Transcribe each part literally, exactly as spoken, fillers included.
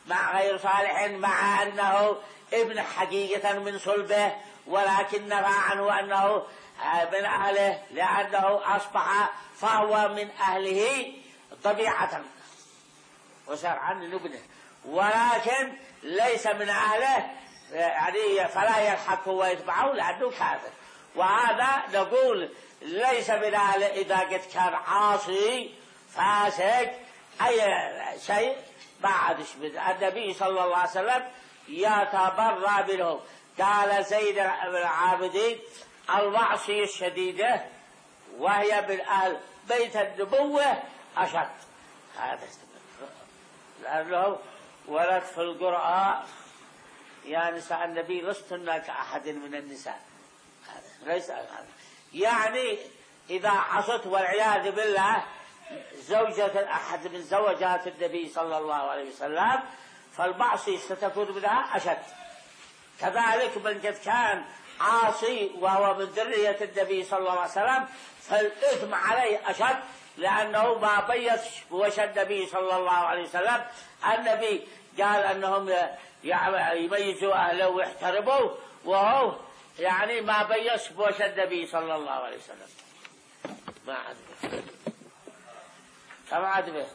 مع غير صالح مع أنه ابن حقيقة من صلبه، ولكن نفى عنه أنه من أهله لأنه أصبح فهو من أهله طبيعة وصار عنه ابنه، ولكن ليس من أهله يعني فلا يلحقه ويتبعه لأنه كافر. وهذا نقول ليس من أهله إذا قد كان عاصي فاسق أي شيء ما عادش. النبي صلى الله عليه وسلم يتبرأ منه. قال زيد بن العابدين المعصية الشديدة وهي من أهل بيت النبوة أشد. هذا لأنه ورد في القرآن يا نساء النبي لستن كأحد من النساء. ليس يعني إذا عصت والعياذ بالله زوجة أحد من زوجات النبي صلى الله عليه وسلم فالمعصية ستكون منها أشد. كذلك من قد كان عاصي وهو من ذرية النبي صلى الله عليه وسلم فالإثم عليه أشد، لأنه ما بيت وش النبي صلى الله عليه وسلم. النبي قال أنهم يميزوا أهله ويحترموه، وهو يعني ما بيت وش النبي صلى الله عليه وسلم. ما عدبه كما عدبه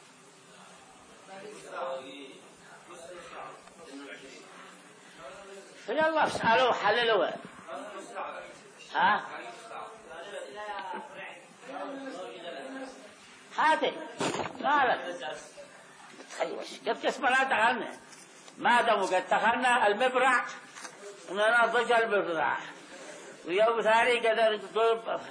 يلا اسألوه حللوه. ها هاتي قالت تخيوش قد كسب لا تغنى ما دموا قد تغنى المبرع ونرى ضج المبرع. ويوم ثاني قدر ضرب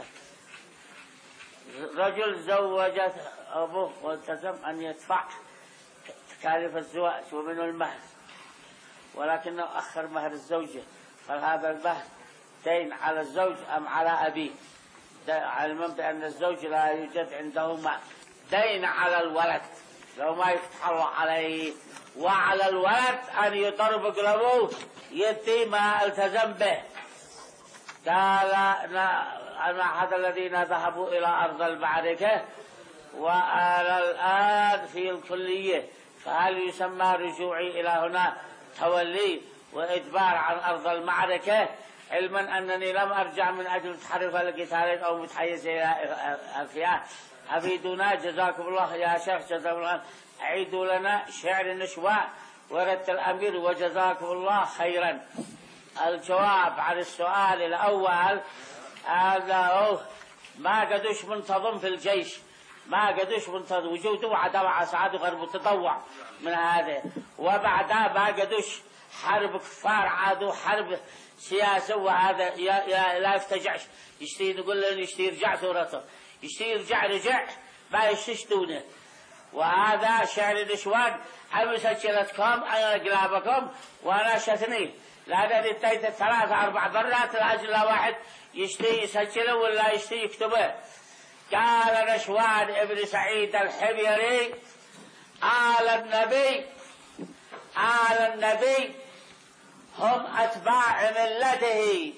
رجل زوجت أبوه والتزم أن يدفع تكاليف الزواج ومنه المهر، ولكنه أخر مهر الزوجة، فهذا المهر دين على الزوج أم على أبيه؟ علما بأن الزوج لا يوجد عنده ما دين على الولد لو ما يفتح الله عليه، وعلى الولد أن يضرب قلبه يدي ما التزم به. قال أن أحد الذين ذهبوا إلى أرض المعركة وأنا الآن في الكلية، فهل يسمى رجوعي إلى هنا تولي وإدبار عن أرض المعركة، علما أنني لم أرجع من أجل تحرف القتال أو متحيز إلى الفئات؟ أفيدونا جزاكم الله يا شيخ، جزاكم الله. أعيدوا لنا شعر النشواء ورد الأمير وجزاكم الله خيرا. الجواب عن السؤال الأول أنه ما قدوش منتظم في الجيش، ما قدوش منتظم وجوده وعدم سعاد غير متطوع من هذا، وبعدها ما قدوش حرب كفار عادوا حرب سياسة، وهذا لا يفتجعش يشتي نقول له يشتي يرجع ثورته، يشتي يرجع رجع ما يشتونه. وهذا شعر النشوان أنا سجلتكم أنا قلابكم وأنا شتني لأن اديت ثلاثة أربع مرات لأجل واحد يشتي يسجله ولا يشتي يكتبه. قال نشوان ابن سعيد الحميري آل النبي آل النبي هم أتباع ملته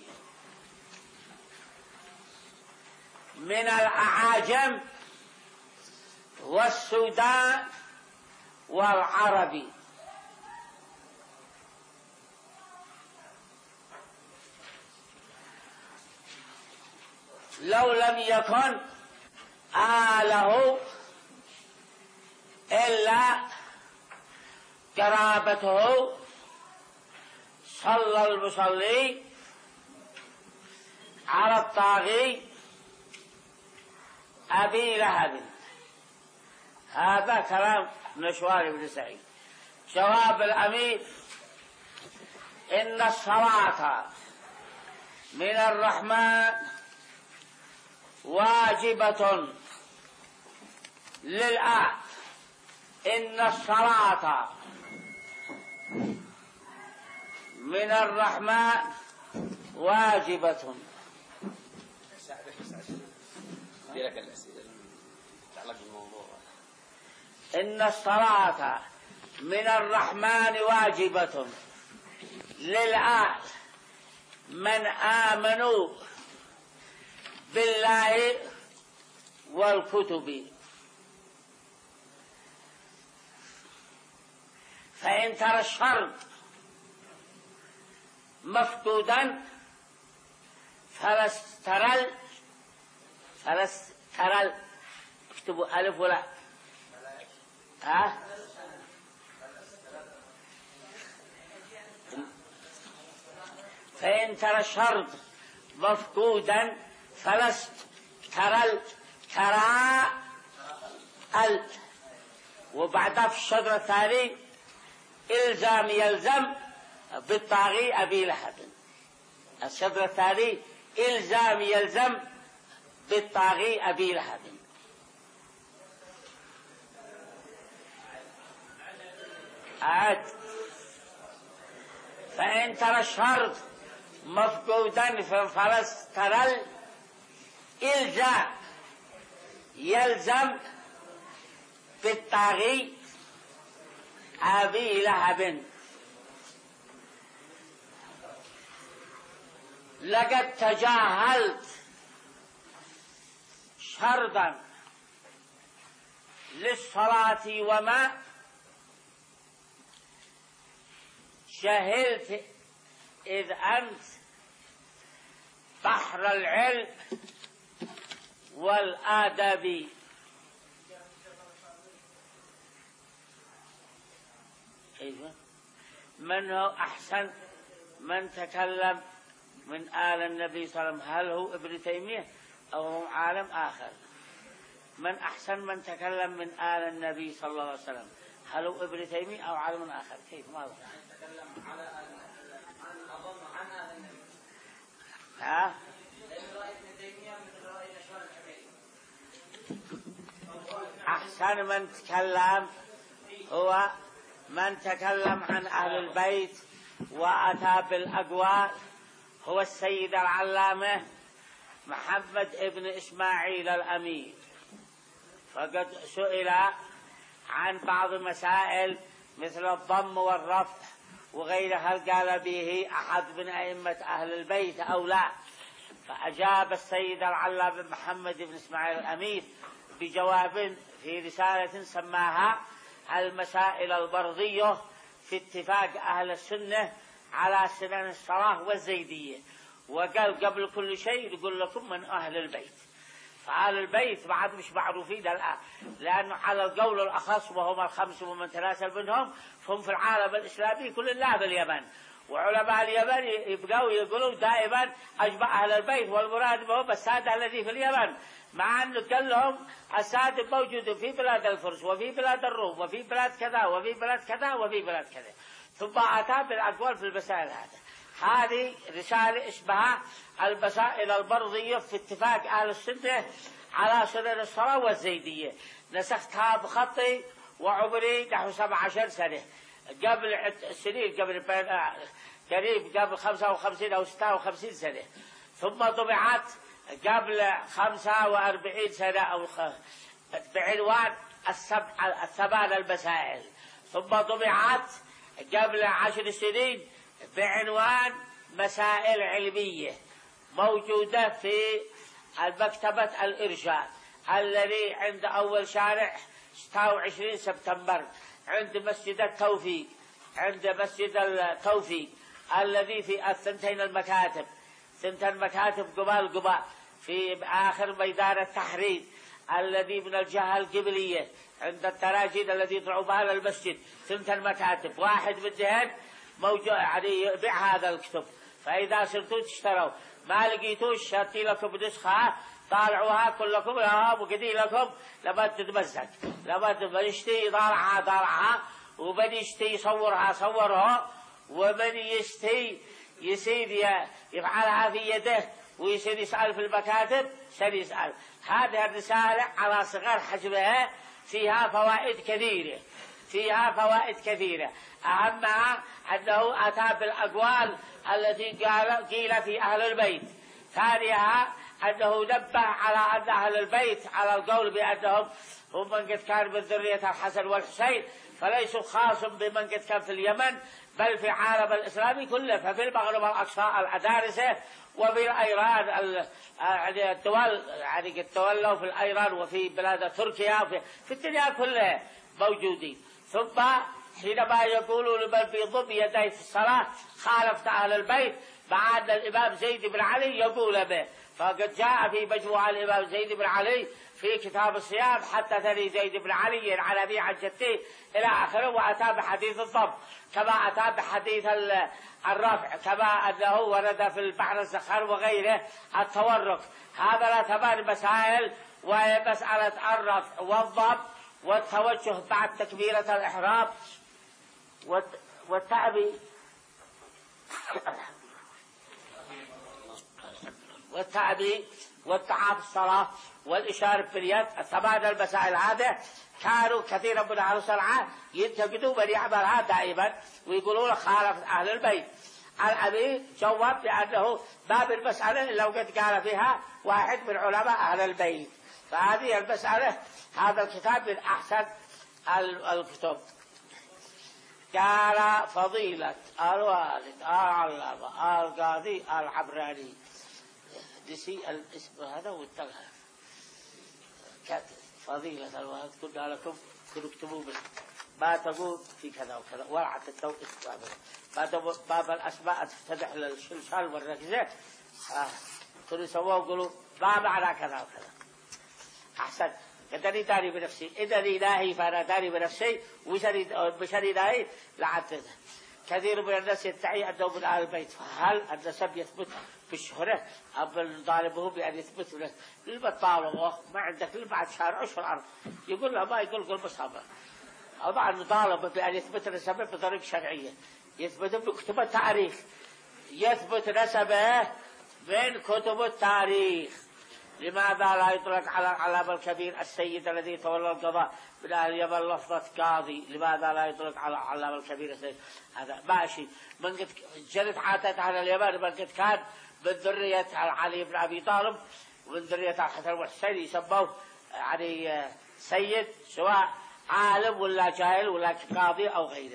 من الأعاجم والسودان والعربي. لو لم يكن آله إلا قرابته صلى المصلي على الطاغي أبي لهب. هذا كلام نشوان بن سعيد. جواب الأمير إن الصلاة من الرحمن واجبة للآن. إن الصلاة من الرحمن واجبة. إن الصلاة من الرحمن واجبة للآن من آمنوا بالله والكتب، فإن ترى الشرط مفقودا فلست ترى فلست ترى، اكتبوا ألف ولا ها فإن ترى الشرط مفقودا فلست ترى ترى ال، وبعدها في الشطر الثاني إلزام يلزم بالطاغي أبي لهب. الشطر الثاني إلزام يلزم بالطاغي أبي لهب. عاد فإن ترى الشرط مفقودا فلست ترى الإلزام يلزم بالطاغي أبي لهب. لقد تجاهلت شرطا للصلاة وما جهلت إذ أنت بحر العلم والآداب. من هو أحسن من تكلم من آل النبي صلى الله عليه وسلم؟ هل هو ابن تيمية أو هو عالم آخر؟ من أحسن من تكلم من آل النبي صلى الله عليه وسلم؟ هل هو ابن تيمية أو عالم آخر؟ كيف ماذا؟ تكلم على عن أظن عن آل النبي. ها؟ لأن رأي ابن تيمية مثل رأي نشوان الحميدي. أحسن من تكلم هو من تكلم عن أهل البيت وأتى بالأقوال هو السيد العلامة محمد ابن إسماعيل الأمير. فقد سئل عن بعض مسائل مثل الضم والرفع وغيرها قال به أحد من أئمة أهل البيت أو لا، فأجاب السيد العلامة محمد بن إسماعيل الأمير بجواب في رسالة سماها المسائل البرضية في اتفاق أهل السنة على سنن الصلاة والزيدية. وقال قبل كل شيء يقول لكم من أهل البيت، فأهل البيت بعد مش معروفين الآن، لأنه على القول الأخص وهم الخمس ومن تناسل منهم فهم في العالم الإسلامي كل الله باليمن، وعلماء اليمن يبقوا يقولوا دائما أجمع أهل البيت والمراد بهم السادة الذي في اليمن، مع أنه قال لهم السادة موجود في بلاد الفرس وفي بلاد الروم وفي بلاد كذا وفي بلاد كذا وفي بلاد كذا، ثم أتى بالأقوال في المسائل هذا. هذه رسالة اسمها المسائل البرضية في اتفاق أهل السنة على سنن الصلاة والزيدية. نسختها بخطي وعمري نحو سبع عشر سنة قبل سنين، قبل قريب قبل خمسة وخمسين أو ستة وخمسين سنة، ثم طبعت قبل خمسة وأربعين سنة أو بعنوان السبع الثمان المسائل، ثم طبعت قبل عشر سنين بعنوان مسائل علمية موجودة في المكتبة الإرشاد الذي عند أول شارع ستة وعشرين سبتمبر عند مسجد التوفيق، عند مسجد التوفيق الذي في الثنتين المكاتب، ثنتين مكاتب قبال قبال في آخر ميدان التحرير الذي من الجهة القبلية عند التراجيد الذي يطلعوا بها للمسجد، ثنتين مكاتب، واحد من جهة موجود يعني يبيع هذا الكتب، فإذا صرتوا تشتروا ما لقيتوش شرطي لكم نسخة طالعوها كلكم يا وقدي لكم لما تتمزج، لما يشتي طالعها طالعها، ومن يشتي يصورها صورها، ومن يشتي يصير يفعلها في يده ويصير يسأل في المكاتب سر يسأل. هذه الرسالة على صغر حجمها فيها فوائد كثيرة، فيها فوائد كثيرة، أهمها أنه أتى بالأقوال التي قال قيل في أهل البيت. ثانيها أنه نبه على أن أهل البيت على القول بأنهم هم من قد كان من ذرية الحسن والحسين، فليسوا خاص بمن قد كان في اليمن بل في العالم الإسلامي كله، ففي المغرب الأقصى الأدارسة وفي الأيران يعني الدول يعني قد تولوا في الأيران وفي بلاد تركيا في, في الدنيا كلها موجودين. ثم حينما يقولون لمن في ضم يديه في الصلاة خالفت أهل البيت، بعد الإمام زيد بن علي يقول به. فقد جاء في مجموعة الإمام زيد بن علي في كتاب الصيام حدثني زيد بن علي عن أبي عن جدي إلى آخره، وأتى بحديث الضم كما أتى بحديث الرفع، كما أنه ورد في البحر الزخار وغيره التورك. هذا ثمان مسائل، وهي مسألة الرفع والضم والتوجه بعد تكبيرة الإحرام والتعبي والتعبي والتعاف الصلاة والإشارة باليد. الثمان المسائل هذه كانوا كثيرا من أهل الصلاة ينتقدوا من يعملها دائما ويقولون خالف أهل البيت. الأمير جواب بأنه ما من مسألة إلا وقد قال فيها واحد من علماء أهل البيت. فهذه المسألة هذا الكتاب من أحسن الكتب. قال فضيلة الوالد العلامة القاضي العبراني، نسي الاسم هذا وانتهى. فضيلة الوالد قلنا لكم كنتم اكتبوا ما تقول في كذا وكذا، ورعت التو اسمه باب الأسماء تفتح للشلشال والركزة كانوا يسووا ويقولوا ما معنى كذا وكذا. أحسن قدرني داري بنفسي، إذا لي ناهي فأنا داري بنفسي، وبشري ناهي لعدد. كثير من الناس يدعي أنه من أهل البيت، فهل النسب يثبت بالشهرة أم نطالبه بأن يثبت له؟ لما طالبه ما عندك بعد شهر أشهر الأرض يقول له ما يقول قل مصابة. طبعا نطالب بأن يثبت نسبه بطريقة شرعية، يثبت بكتب التاريخ، يثبت نسبه من كتب التاريخ. لماذا لا يطلق على العلامة الكبير السيد الذي تولى القضاء من أهل اليمن لفظة قاضي؟ لماذا لا يطلق على العلامة الكبير السيد؟ هذا ماشي. من قد جرت عادة على اليمن من قد كان من ذرية علي بن أبي طالب ومن ذرية الحسن والحسين يسموه يعني سيد، سواء عالم ولا جاهل ولا قاضي أو غيره.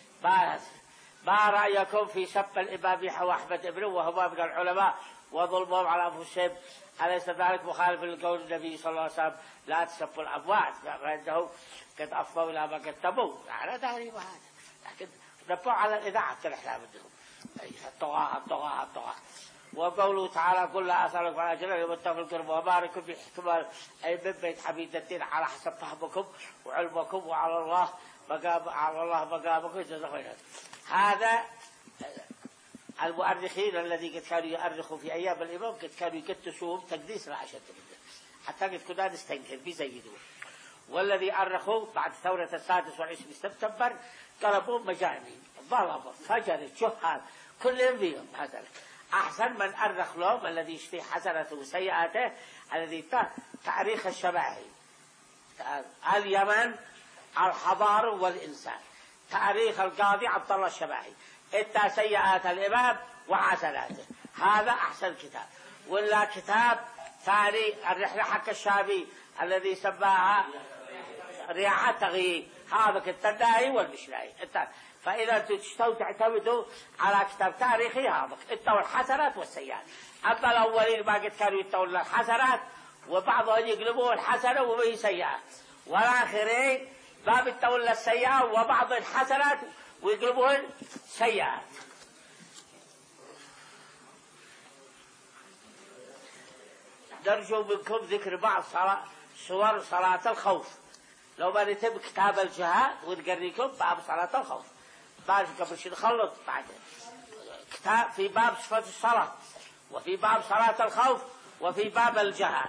ما رأيكم في سب الإمام أحمد ابنه وهما من العلماء وظلمهم على أنفسهم؟ أليس ذلك مخالف لقول النبي صلى الله عليه وسلم لا تسبوا الأموات فإنه قد أفضوا إلى ما قدموا؟ على داري وهذا، لكن نبوا على الإذاعة الإحلام منهم الطغاة الطغاة الطغاة. وقوله تعالى قل لا أسألكم على أجر لمن القرب وباركم بحكمة أي من بيت حميد الدين على حسب فهمكم وعلمكم، وعلى الله مقام على الله مقامكم جزاكم خيرا. هذا المؤرخين الذي قد كانوا يؤرخوا في أيام الإمام قد كانوا يقدسوهم تقديس لا أشد منه، حتى قد كنا نستنكر بيزيدون. والذي أرخوا بعد ثورة السادس والعشرين سبتمبر قلبوا مجانين ظلموا فجر جهال كلهم فيهم. هذا أحسن من أرخ لهم الذي يشتي حسنته وسيئاته الذي تاريخ الشبائي اليمن الحضار والإنسان، تاريخ القاضي عبد الله الشبائي، إنت سيئات الإمام وحسناته. هذا أحسن كتاب. ولا كتاب ثاني الرحلة حق الشابي الذي سماها رياح التغيير، هذا التداعي والمشلاعي. فإذا تشتوا تعتمدوا على كتاب تاريخي هذا انتوا الحسنات والسيئات. أما الأولين ما قد كانوا يتولى الحسنات وبعضهم يقلبوا الحسنة وبه سيئات، والآخرين ما بيتولى السيئات وبعض الحسنات ويقلبون سيئات. نرجو منكم ذكر بعض صلاة صور صلاة الخوف. لو ما نتم كتاب الجهاد ونقريكم باب صلاة الخوف بعد قبل شيء نخلص بعد كتاب في باب صفة الصلاة وفي باب صلاة الخوف وفي باب الجهاد.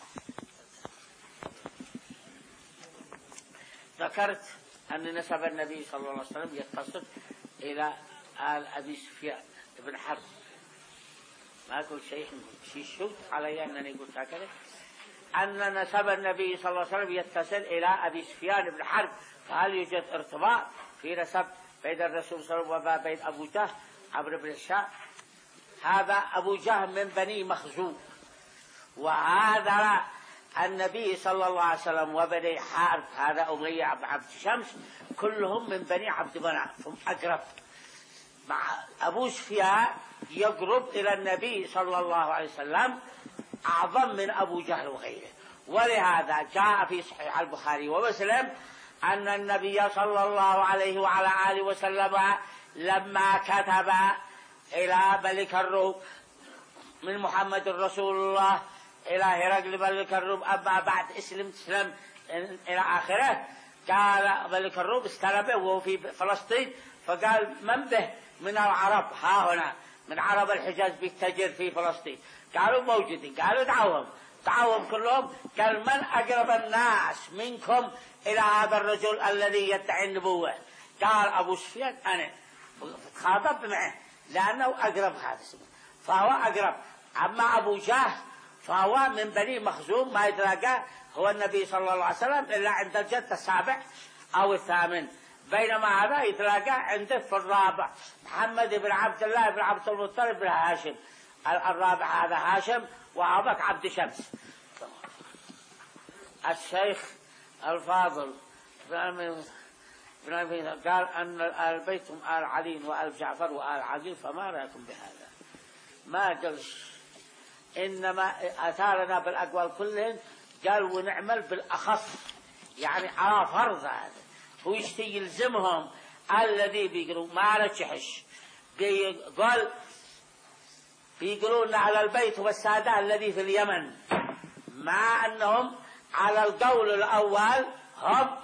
ذكرت أن نسب النبي صلى الله عليه وسلم يتصل إلى آل أبي سفيان بن حرب. ما أقول شيء شيء شوت علي أنني قلت هكذا، أن نسب النبي صلى الله عليه وسلم يتصل إلى أبي سفيان بن حرب. فهل يوجد ارتباط في نسب بين الرسول صلى الله عليه وسلم وبين أبو جهل عمرو بن هشام؟ هذا أبو جهل من بني مخزوم، وهذا النبي صلى الله عليه وسلم وبني حارب هذا أمية عبد شمس كلهم من بني عبد مناف، هم أقرب. مع أبو سفيان يقرب إلى النبي صلى الله عليه وسلم أعظم من أبو جهل وغيره. ولهذا جاء في صحيح البخاري ومسلم أن النبي صلى الله عليه وعلى آله وسلم لما كتب إلى ملك الروم من محمد رسول الله إلى هرقل ملك الروم أما بعد اسلم تسلم إلى آخره، قال ملك الروم استلمه وهو في فلسطين، فقال من به من العرب ها هنا من عرب الحجاز بيتجر في فلسطين، قالوا موجودين، قالوا دعوهم دعوهم كلهم، قال من أقرب الناس منكم إلى هذا الرجل الذي يدعي النبوة؟ قال أبو سفيان أنا، خاطب معه لأنه أقرب هذا اسمه فهو أقرب. أما أبو جهل فهو من بني مخزوم ما يتلاقى هو النبي صلى الله عليه وسلم إلا عند الجد السابع أو الثامن، بينما هذا يتلاقى عنده في الرابع محمد بن عبد الله بن عبد المطلب بن هاشم، الرابع هذا هاشم وأبوك عبد شمس. الشيخ الفاضل قال أن آل بيت هم آل علي وآل جعفر وآل عقيل، فما رأيكم بهذا؟ ما قالش، إنما أثارنا بالأقوال كلهن، قال ونعمل بالأخص يعني على فرض هذا، هو يشتي يلزمهم الذي بيقولوا ما رجحش، بيقول بيقولون على البيت والسادة الذي في اليمن، مع أنهم على القول الأول هم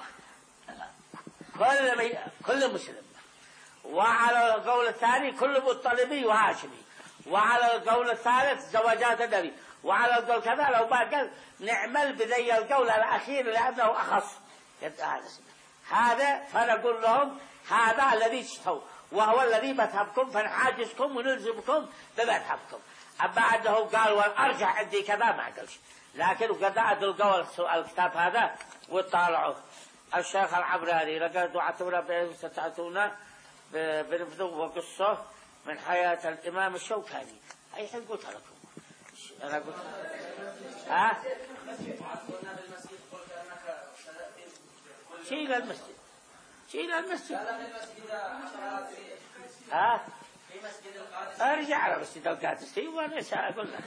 كل كل مسلم، وعلى القول الثاني كل مطلبي وهاشمي، وعلى القول الثالث زوجات النبي، وعلى القول كذا لو ما قال نعمل بذي القول الأخير لأنه أخص هذا هذا فنقول لهم هذا الذي اشتوا وهو الذي مذهبكم، فنحاجزكم ونلزمكم بمذهبكم. أما أنه قال والأرجح عندي كذا ما قالش، لكن وقد أدل قول الكتاب هذا وطالعوا. الشيخ العبراني لقد دعتونا بأن ستأتونا بنبذو وقصة من حياة الإمام الشوكاني، أي حين قلت لكم أنا قلت ها شيل المسجد شيل المسجد ها ارجع على مسجد القادسي وانا سأقول لك.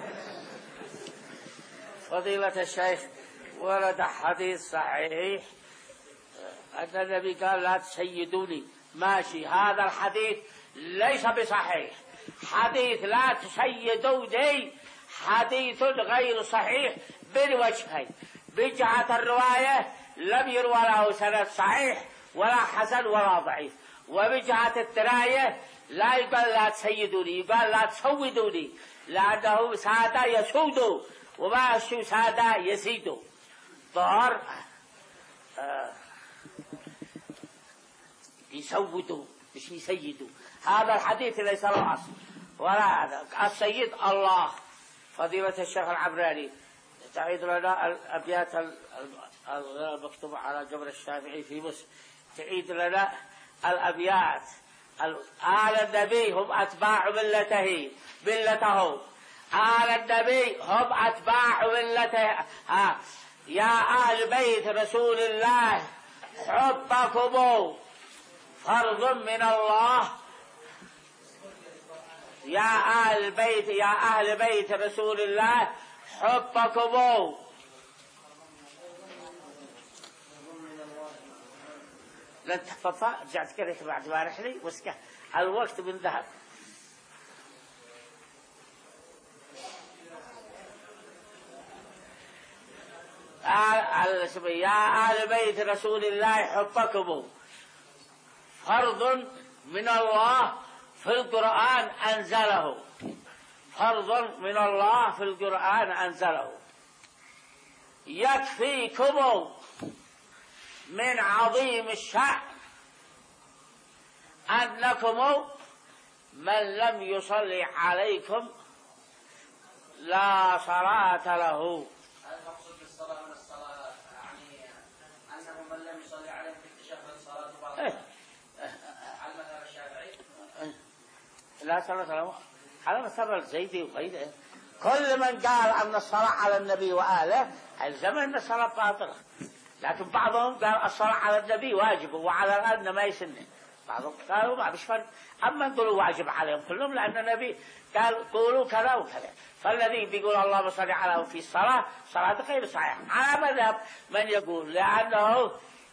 فضيلة الشيخ ورد حديث صحيح أن النبي قال لا تسيدوني، ماشي، هذا الحديث ليس بصحيح، حديث لا تسيدوني حديث غير صحيح بالوجهين، بجهة الرواية لم يروى له سند صحيح ولا حسن ولا ضعيف، وبجهة الدراية لا يقال لا تسيدوني، يقال لا تسودوني، لأنه سادة يسود وما أشو سادة يزيد ظهر آه يسودوا مش يسيدوا. هذا الحديث ليس له أصل ولا هذا، السيد الله. فضيلة الشيخ العبراني تعيد لنا الأبيات المكتوبة على جبر الشافعي في مصر، تعيد لنا الأبيات. آل النبي هم أتباع ملته ملته آل النبي هم أتباع ملته. آه. يا أهل بيت رسول الله حبكم فرض من الله، يا أهل بيت يا أهل بيت رسول الله حبكم لن تحفظها. رجعت كريت بعد ما رحلي وسكه الوقت من ذهب. يا أهل بيت رسول الله حبكم فرض من الله في القرآن أنزله، فرض من الله في القرآن أنزله. يكفيكم من عظيم الشأن أنكم من لم يصلي عليكم لا صلاة له. هل المقصود بالصلاة من الصلاة يعني أنه من لم يصلي عليه في التشهد صلاة باطلة على المذهب الشافعي؟ لا صلاة له على مذهب الزيدي وغيره. كل من قال أن الصلاة على النبي وآله ألزم أن الصلاة باطلة، لكن بعضهم قال الصلاة على النبي واجب وعلى الآن ما يسنه، بعضهم قالوا ما فيش فرق. أما نقولوا واجب عليهم كلهم لأن النبي قال قولوا كذا وكذا، فالذي بيقول اللهم صل على في الصلاة صلاة غير صحيحة على مذهب من يقول، لأنه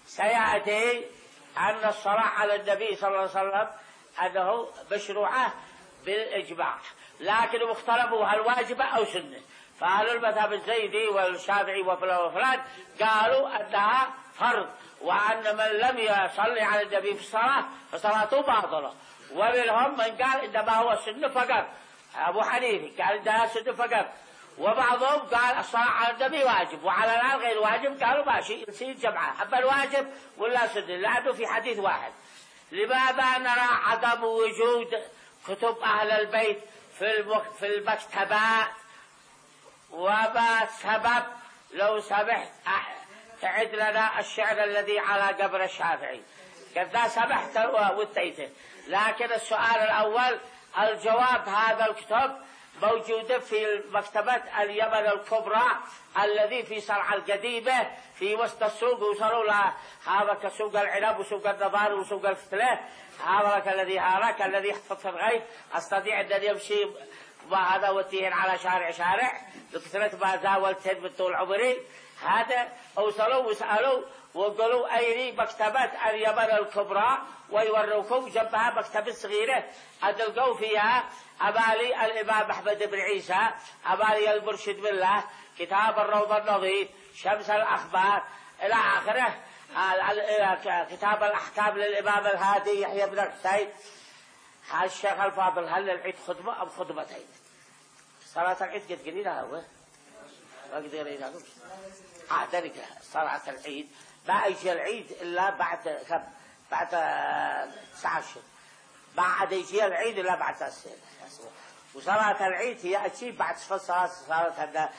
سيأتي أن الصلاة على النبي صلى الله عليه وسلم أنه مشروعة بالإجماع، لكن اختلفوا هل واجبة أو سنة. فأهل المذهب الزيدي والشافعي وفلان وفلان قالوا أنها فرض، وأن من لم يصلي على النبي في الصلاة فصلاته باطلة. ومنهم من قال إنما هو سنة فقط، أبو حنيفة قال إنها سنة فقط، وبعضهم قال الصلاة على النبي واجب، وعلى الآن غير واجب. قالوا ماشي يصير جمعة، أما الواجب ولا سنة، لأنه في حديث واحد. لماذا نرى عدم وجود كتب أهل البيت في في المكتبات؟ وما السبب؟ لو سمحت تعد لنا الشعر الذي على قبر الشافعي. قد سمحت واتيته، لكن السؤال الأول الجواب. هذا الكتاب موجود في مكتبة اليمن الكبرى الذي في صنعاء القديمة في وسط السوق، وصلوا لها هذا كسوق العنب وسوق النظار وسوق الفتلة. هذا الذي هذاك الذي يحفظ في الغيب استطيع ان يمشي وهذا وتيهن على شارع شارع لكثرة ما زاولت من طول عمري. هذا اوصلوا وسألوا وقالوا أين مكتبة اليمن الكبرى، ويوروكم جنبها مكتبة صغيرة أدلقوا فيها أبالي الإمام أحمد بن عيسى، أبالي المرشد بالله، كتاب الروض النظيف، شمس الأخبار إلى آخره، كتاب الأحكام للإمام الهادي يحيى بن الحسين. هذا الشيخ الفاضل هل العيد خطبة أم خطبتين؟ صلاة العيد قد قليلها هو ما قد قليلها آه ذلك صلاة العيد ما يجي العيد إلا بعد كم بعد تسعة أشهر، بعد يجي العيد إلا بعد تسعة أشهر. وصلاة العيد هي أشي بعد صلاة صلاة هذا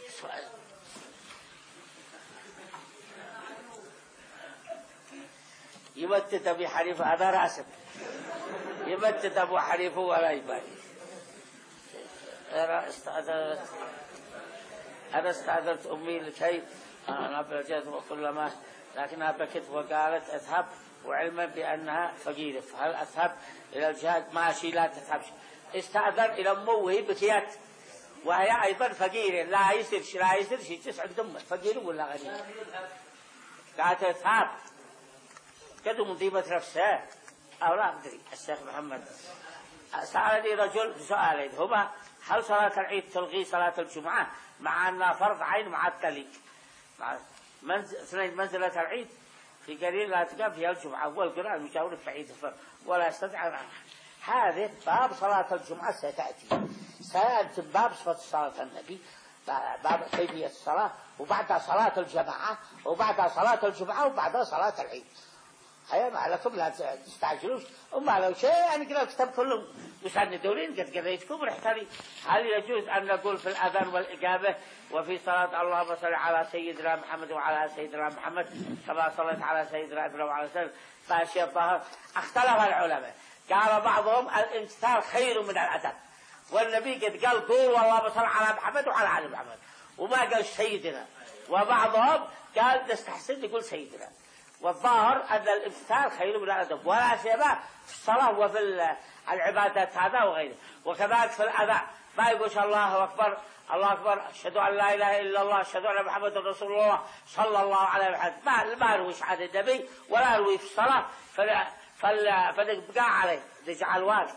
يمتد أبي حنيفة. هذا راسب يمتد أبو حنيفة ولا يبالي. أنا استأذنت أنا استأذنت أمي لكي أنا بلجت وكلما لكنها بكت وقالت أذهب، وعلما بأنها فقيرة، فهل أذهب إلى الجهاد؟ ماشي لا تذهبش. استأذن إلى أمه وهي بكيت وهي أيضا فقيرة، لا يصير لا يصير شيء تسعد دمه فقير ولا غني. قالت أذهب كده مضيبة نفسها أو لا أدري. الشيخ محمد سألني رجل سؤالين، هما هل صلاة العيد تلغي صلاة الجمعة مع أنها فرض عين مع التليق؟ مع اثنين منزلة العيد في قليل لا تقام فيها الجمعة والقراءة المجاورة في عيد الفرد ولا يستطيع. هذه باب صلاة الجمعة ستأتي، سيأتي باب صفة صلاة النبي، باب كيفية الصلاة، وبعدها صلاة الجماعة، وبعدها صلاة الجمعة، وبعدها صلاة العيد. هيا ما لكم لا تستعجلوش، وما لو شيء يعني كده الكتاب كله مسندورين قد قريتكم رحتني. هل يجوز أن نقول في الأذان والإجابة وفي صلاة اللهم صل على سيدنا محمد وعلى سيدنا محمد كما صليت على سيدنا إبراهيم وعلى سيدنا ماشي الظهر؟ اختلف العلماء، قال بعضهم الامتثال خير من الأدب، والنبي قد قال قول اللهم صل على محمد وعلى آل محمد وما قال سيدنا، وبعضهم قال نستحسن نقول سيدنا. والظاهر أن الامتثال خير من الأدب، ولا سيما في الصلاة وفي العبادات هذا وغيره. وكذلك في الأذان ما يقول الله أكبر الله أكبر أشهد أن لا إله إلا الله أشهد أن محمد رسول الله صلى الله عليه وسلم، ما ما نرويش عن النبي ولا نروي في الصلاة، فل فنبقى عليه نجعل وقت.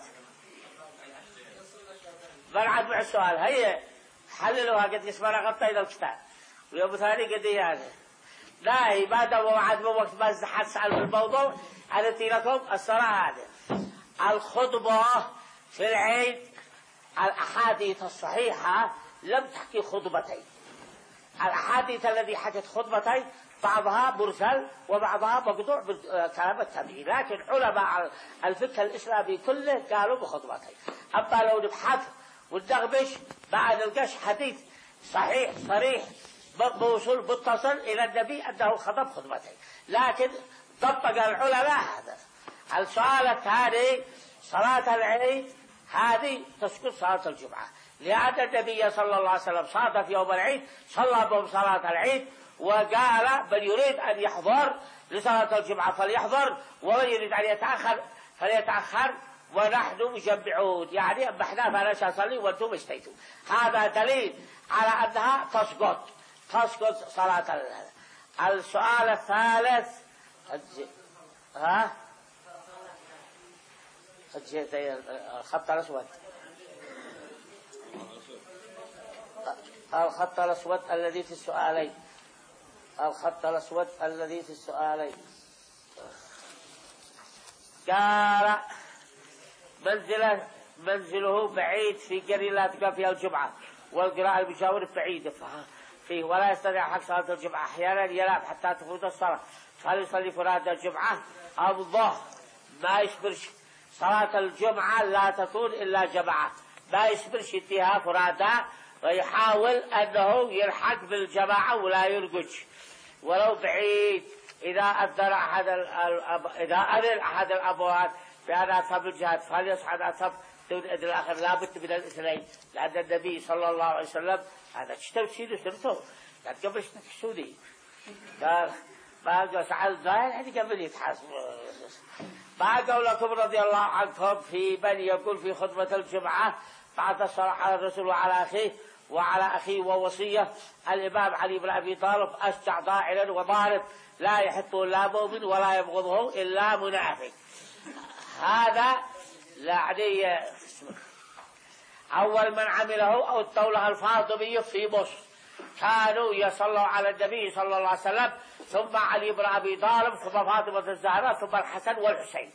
برعد مع السؤال هي حللوها قد يسمعنا غطينا الكتاب ويوم ثاني قد يعني لا هي ما دام وعد بوقت ما حد سأل في الموضوع. أنتي لكم الصلاة هذه الخطبة في العيد، الأحاديث الصحيحة لم تحكي خطبتين. الأحاديث التي حكت خطبتين بعضها مرسل وبعضها مقطوع بكلام التابعين، لكن علماء الفقه الإسلامي كله قالوا بخطبتين. أما لو نبحث وندغبش ما نلقاش حديث صحيح صريح موصول متصل إلى النبي أنه خطب خطبتين، لكن طبق العلماء هذا. السؤال الثاني صلاة العيد هذه تسقط صلاة الجمعة، لأن النبي صلى الله عليه وسلم صادف يوم العيد صلى بهم صلاة العيد، وقال من يريد أن يحضر لصلاة الجمعة فليحضر، ومن يريد أن يتأخر فليتأخر، ونحن مجمعون، يعني أما احنا فنشا صلي وانتم اشتيتوا. هذا دليل على أنها تسقط تسقط صلاة. السؤال الثالث ها الخط الأسود الخط الأسود الذي في السؤالين الخط الأسود الذي في السؤالين قال منزله منزله بعيد في قرية لا تقام فيها الجمعة والقراءة المجاورة بعيدة فيه ولا يستطيع حق صلاة الجمعة أحيانا يلعب حتى تفوت الصلاة فهل يصلي فرادى الجمعة أو الظهر ما يصبرش صلاة الجمعة لا تكون إلا جماعة ما يصبرش يديها فرادى ويحاول أنه يلحق بالجماعة ولا يرقج ولو بعيد إذا أذن أحد الأب... إذا أذن أحد الأبوات بأن أصحاب الجهاد فهل يصعد أصحاب دون إذن الآخر لابد من الاثنين لأن النبي صلى الله عليه وسلم هذا تشتوشيد وسرته قال قبل تشتودي قال ما قال سعال ظاهر هذه قبل يتحاسب ما قولكم رضي الله عنكم في من يقول في خطبة الجمعة بعد الصلاة على الرسول وعلى أخيه وعلى أخيه ووصية الإمام علي بن أبي طالب أشجع ضاعلا وضارب لا يحبه إلا مؤمن ولا يبغضه إلا منافق هذا يعني أول من عمله أو الدولة الفاطمية في مصر كانوا يصلوا على النبي صلى الله عليه وسلم ثم علي بن أبي طالب ثم فاطمة الزهراء ثم الحسن والحسين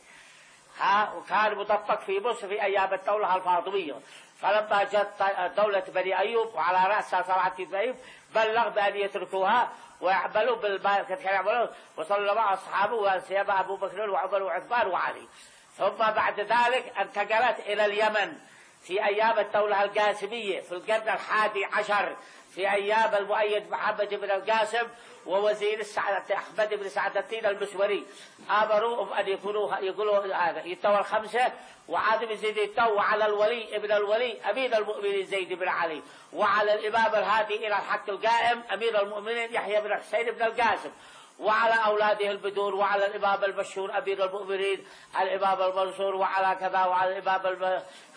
ها وكان مطبق في مصر في أيام الدولة الفاطمية فلما جت دولة بني أيوب وعلى رأسها صلاح بن أيوب بلغ بأن يتركوها ويعملوا بالبركة يعملوا وصلى مع أصحابه وسيما أبو بكر وعمر وعثمان وعلي ثم بعد ذلك انتقلت إلى اليمن في أيام الدولة القاسمية في القرن الحادي عشر في أيام المؤيد محمد بن القاسم ووزير السعادة أحمد بن سعد الدين المسوري أمروهم أن يكونوا يقولوا هذا يتوى الخمسة وعاد يزيد يتوى على الولي ابن الولي أمير المؤمنين زيد بن علي وعلى الإمام الهادي إلى الحق القائم أمير المؤمنين يحيى بن حسين بن القاسم وعلى أولاده البدور وعلى الإمام المشهور أمير المؤمنين الإمام المنصور وعلى كذا وعلى الإمام الم...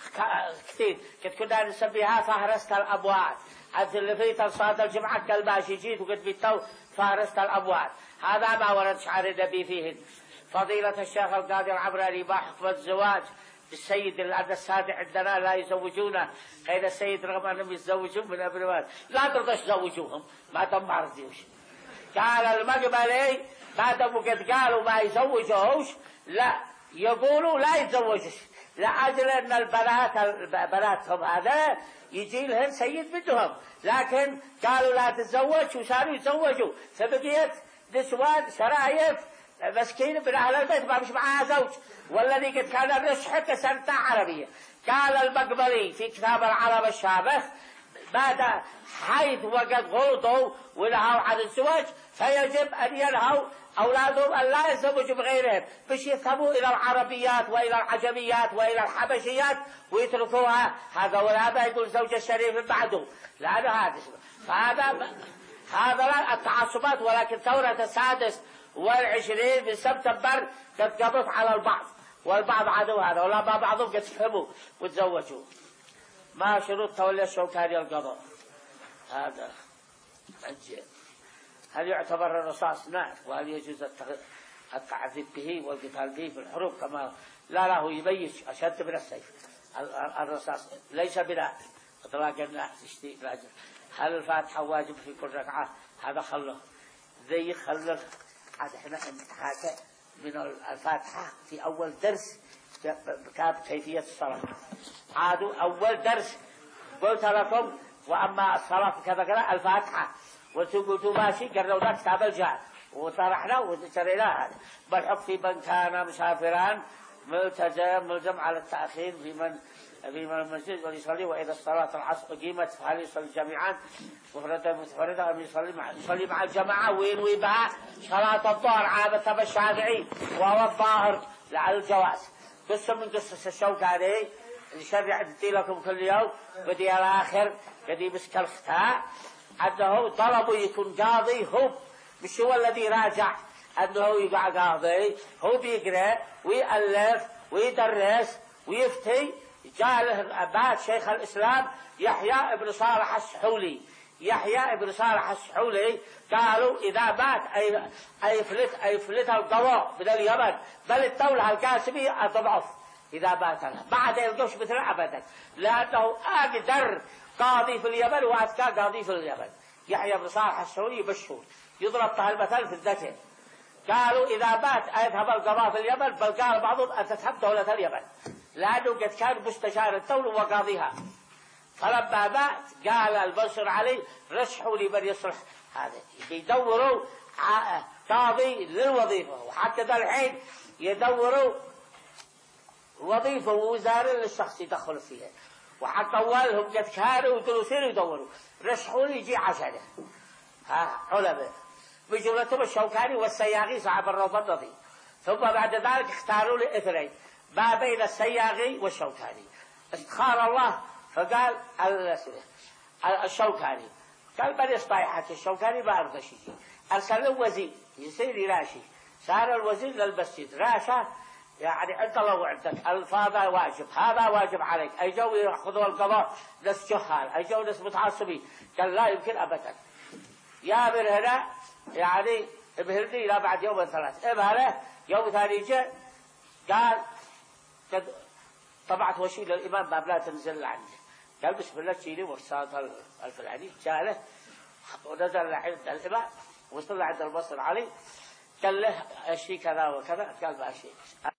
كثير كنت كنا نسميها فهرسة الأبواب أنت اللي في صلاة الجمعة كالماشي جيت وقد بيتو فهرسة الأبواب هذا ما ورد شعر النبي فيهن فضيلة الشيخ القاضي العمراني ما حكم الزواج بالسيد لأن السادة عندنا لا يزوجونه غير السيد رغم أنهم يتزوجون من أبنوات لا ترضى تزوجوهم ما دام ما رضيوش قال المقبلي ما دام قد قالوا ما يزوجوش لا يقولوا لا يتزوجوش لأجل أن البنات بناتهم هذا يجي لهم سيد بدهم لكن قالوا لا تتزوج وصاروا يتزوجوا فبقيت نسوان شرايف مسكين من أهل البيت ما مش معها زوج والذي قد كان الرشح حتى سنة عربية قال المقبلي في كتاب العرب الشابخ بعد حيث وقد غلطوا ونهوا عن الزواج فيجب أن ينهوا أولادهم أن لا يزوجوا بغيرهم بش يفهموا إلى العربيات وإلى العجميات وإلى الحبشيات ويتركوها هذا ولا يقول زوج الشريف بعده لأنه هذا فهذا هذا التعصبات ولكن ثورة السادس والعشرين من سبتمبر قد قضت على البعض والبعض عدو هذا ولا بعضهم قد فهموا وتزوجوا ما شروط تولي الشوكاني القضاء هذا أجل. هل يعتبر الرصاص نار وهل يجوز التعذيب به والقتال به في الحروب كما لا له يميز أشد من السيف الرصاص ليس بنار إطلاق النار تشتيء الأجل هل الفاتحة واجب في كل ركعة هذا خله ذي خله عاد احنا انتحاك من الفاتحة في أول درس كتاب كيفية الصلاة عادوا أول درس قلت لكم وأما الصلاة كذا كذا الفاتحة وتقولوا ماشي قررنا كتاب الجهاد وطرحنا وشرينا هذا بالحق في من كان مسافران ملتزم ملزم على التأخير في من في من المسجد وليصلي وإذا الصلاة العصر قيمت فهل يصلي جميعا مفردة متفردة أم يصلي مع يصلي مع الجماعة وينوي بها صلاة الظهر عامة الشافعي وهو الظاهر على الجواز قصة من قصص الشوكاني الشرع أدي لكم كل يوم بدي الآخر بدي مسك الختاء أنه طلبوا يكون قاضي هو مش هو الذي راجع أنه يقع قاضي هو بيقرأ ويألف ويدرس ويفتي جاء له بعد شيخ الإسلام يحيى ابن صالح السحولي يحيى بن صالح السحولي قالوا إذا مات أي أي فلت أي فلتها القضاء من اليمن بل الدولة القاسمية تضعف إذا مات لها بعد يلقوش مثل أبدا، لأنه أقدر قاضي في اليمن وأذكى قاضي في اليمن. يحيى بن صالح السحولي مشهور يضرب به المثل في الذكر. قالوا إذا مات أذهب القضاء في اليمن، بل قال بعضهم أن تذهب دولة اليمن، لأنه قد كان مستشار الدولة وقاضيها. فلما مات قال المنصور علي رشحوا لي من يصلح هذا، يدوروا قاضي للوظيفة، وحتى ذا الحين يدوروا وظيفة ووزارة للشخص يدخل فيها، وحتى أولهم قد كانوا دروسين يدوروا رشحوا لي يجي عشرة ها علماء بجملتهم الشوكاني والسياغي صاحب الروض النظيف. ثم بعد ذلك اختاروا لي اثنين ما بين السياغي والشوكاني، اختار الله فقال الشوكاني، قال من يصبح الشوكاني ما أرضى شيء، أرسل له وزير يصير يراشي، صار الوزير للمسجد راشا يعني عند الله وعندك الفاظ واجب هذا واجب عليك، أجوا يأخذوا القضاء ناس جهال أجوا ناس متعصبين، قال لا يمكن أبدا يا من هنا يعني ابهرني إلى بعد يوم ثلاث ابهره. يوم ثاني جاء قال قد طبعت وشيل الإمام باب لا تنزل عنه، قال بسم الله تشيلي وصاد الفلاني جاء ونزل عند الإمام وصل عند المصر علي قال له أشي كذا وكذا، قال ما أشي.